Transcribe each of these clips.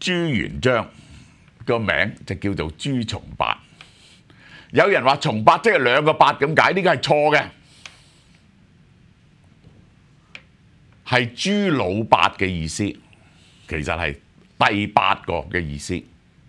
朱元璋個名就叫做朱重八。有人話重八即係兩個八咁解，呢個係錯嘅，係朱老八嘅意思，其實係第八個嘅意思。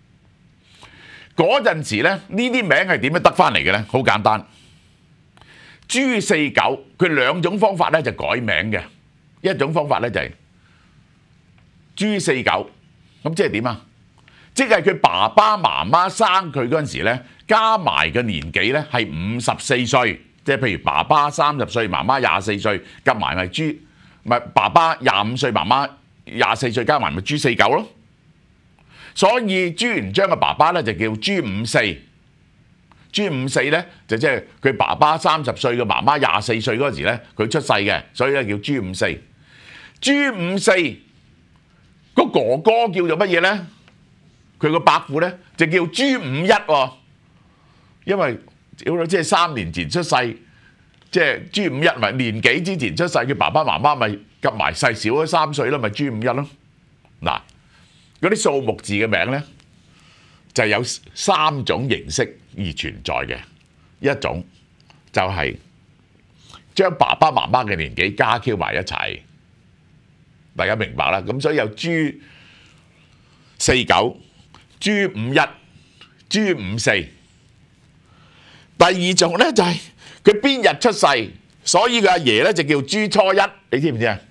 嗰陣時咧，呢啲名係點樣得翻嚟嘅咧？好簡單，朱四九佢兩種方法咧就改名嘅，一種方法咧就係朱四九，咁即係點啊？即係佢爸爸媽媽生佢嗰陣時咧，加埋嘅年紀咧係54歲，即係譬如爸爸30歲，媽媽24歲，夾埋咪爸爸25歲，媽媽24歲，加埋咪朱四九咯。所以朱元璋嘅爸爸咧就叫朱五四，朱五四咧就即係佢爸爸30歲嘅媽媽24歲嗰陣時咧佢出世嘅，所以咧叫朱五四。朱五四個哥哥叫做乜嘢咧？佢個伯父咧就叫朱五一喎，因為即係3年前出世，即係朱五一咪年幾之前出世，佢爸爸媽媽咪夾埋細少咗3歲啦，咪朱五一咯。嗱，嗰啲數目字嘅名咧就有3種形式而存在嘅，一種就係將爸爸媽媽嘅年紀加 Q 埋一齊，大家明白啦。咁所以有朱四九、朱五一、朱五四。第二種咧就係佢邊日出世，所以佢阿爺咧就叫朱初一，你知唔知啊？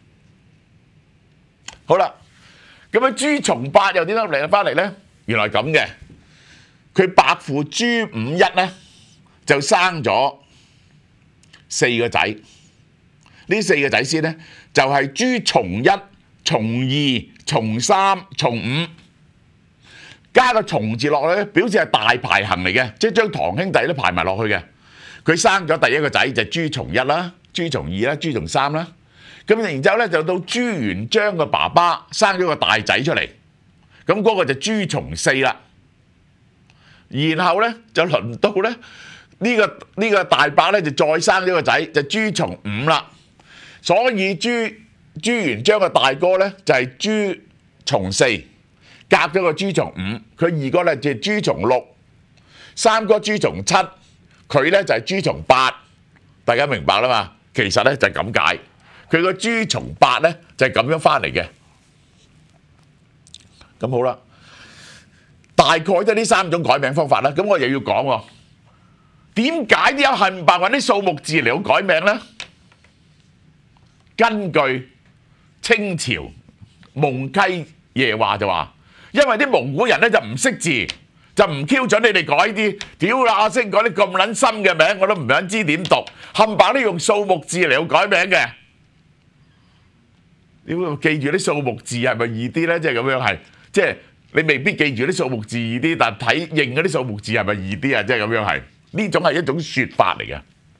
好啦，咁樣朱重八又點樣嚟翻嚟咧？原來咁嘅，佢伯父朱五一咧就生咗4個仔，呢4個仔先咧就係朱重一、重二、重三、重五。加個重字落去咧，表示係大排行嚟嘅，即係將堂兄弟都排埋落去嘅。佢生咗第一個仔就朱重一啦、朱重二啦、朱重三啦。咁然之後咧就到朱元璋嘅爸爸生咗個大仔出嚟，咁嗰個就朱重四啦。然後咧就輪到咧呢個大伯咧就再生咗個仔就朱重五啦。所以朱元璋嘅大哥咧就係朱重四。隔咗個朱重五，佢二哥咧就係朱重六，三哥朱重七，佢咧就係朱重八，大家明白啦嘛？其實咧就係咁解，佢個朱重八咧就係咁樣翻嚟嘅。咁好啦，大概都係呢3種改名方法啦。咁我又要講喎，點解啲有冚唪唥揾啲數目字嚟改名咧？根據清朝蒙溪夜話就話。因為啲蒙古人咧就唔識字，就唔 Q 準你哋改啲，屌啦！識改啲咁撚深嘅名，我都唔想知點讀，冚唪唥都用數目字嚟改名嘅。你會記住啲數目字係咪易啲咧？即係咁樣係，即係你未必記住啲數目字易啲，但睇認嗰啲數目字係咪易啲啊？即係咁樣係，呢種係一種説法嚟嘅。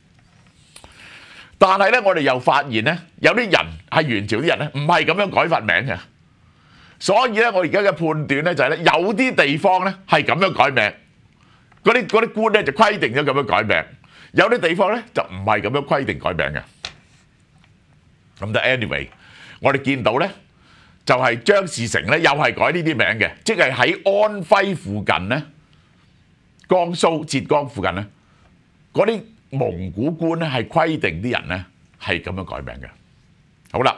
但係咧，我哋又發現咧，有啲人係元朝啲人咧，唔係咁樣改法名嘅。所以咧，我而家嘅判斷咧就係咧，有啲地方咧係咁樣改名，嗰啲官咧就規定咗咁樣改名，有啲地方咧就唔係咁樣規定改名嘅。咁就 anyway，我哋見到咧就係張士誠咧又係改呢啲名嘅，即係喺安徽附近咧、江蘇、浙江附近咧，嗰啲蒙古官咧係規定啲人咧係咁樣改名嘅。好啦。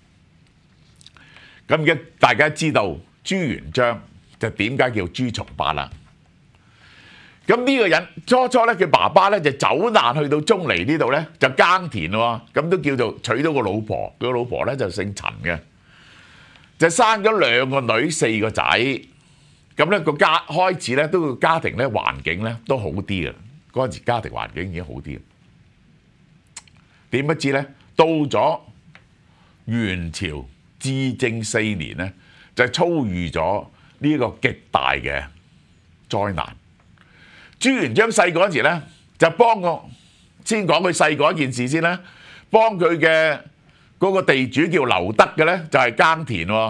咁而家大家知道朱元璋就點解叫朱重八啦？咁呢個人初咧，佢爸爸咧就走難去到中尼呢度咧就耕田喎，咁都叫做娶到個老婆。佢個老婆咧就姓陳嘅，就生咗2個女4個仔。咁咧個家開始咧都個家庭咧環境咧都好啲嘅，嗰陣時家庭環境已經好啲。點不知咧到咗元朝至正4年咧，就遭遇咗呢個極大嘅災難。朱元璋細個嗰時咧，就幫我先講佢細個一件事先啦。幫佢嘅嗰個地主叫劉德嘅咧，就係耕田喎，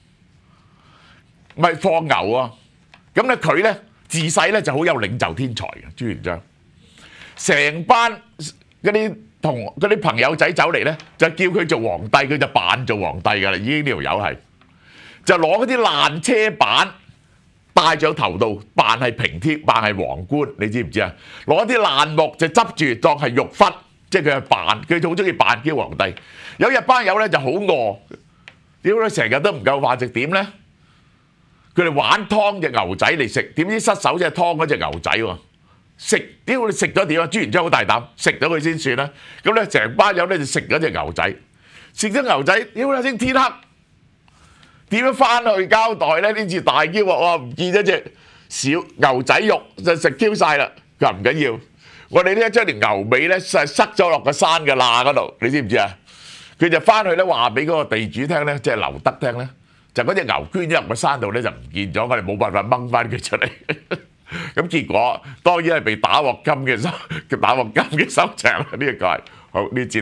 咪放牛喎。咁咧佢咧自細咧就好有領袖天才嘅朱元璋，成班嗰啲同嗰啲朋友仔走嚟咧，就叫佢做皇帝，佢就扮做皇帝㗎啦。已經呢條友係就攞嗰啲爛車板戴上頭度，扮係平貼，扮係皇冠，你知唔知啊？攞啲爛木就執住當係肉忽，即係佢係扮，佢好中意扮叫皇帝。有日班友咧就好餓，屌你成日都唔夠飯食點咧？佢哋玩湯隻牛仔嚟食，點知失手隻湯嗰隻牛仔喎，食屌你食咗點啊？朱元璋好大膽，食咗佢先算啦。咁咧成班友咧就食咗隻牛仔，食咗牛仔，屌你先天黑，點樣翻去交代咧？呢次大驕話哇唔見咗隻小牛仔肉就食 Q 曬啦。佢話唔緊要，我哋呢將條牛尾咧塞咗落個山嘅罅嗰度，你知唔知啊？佢就翻去咧話俾嗰個地主聽咧，即係劉德聽咧。就嗰隻牛捐咗入個山度咧，就唔見咗，我哋冇辦法掹翻佢出嚟。咁結果當然係被打鑊金嘅收場啦。呢個係好呢節。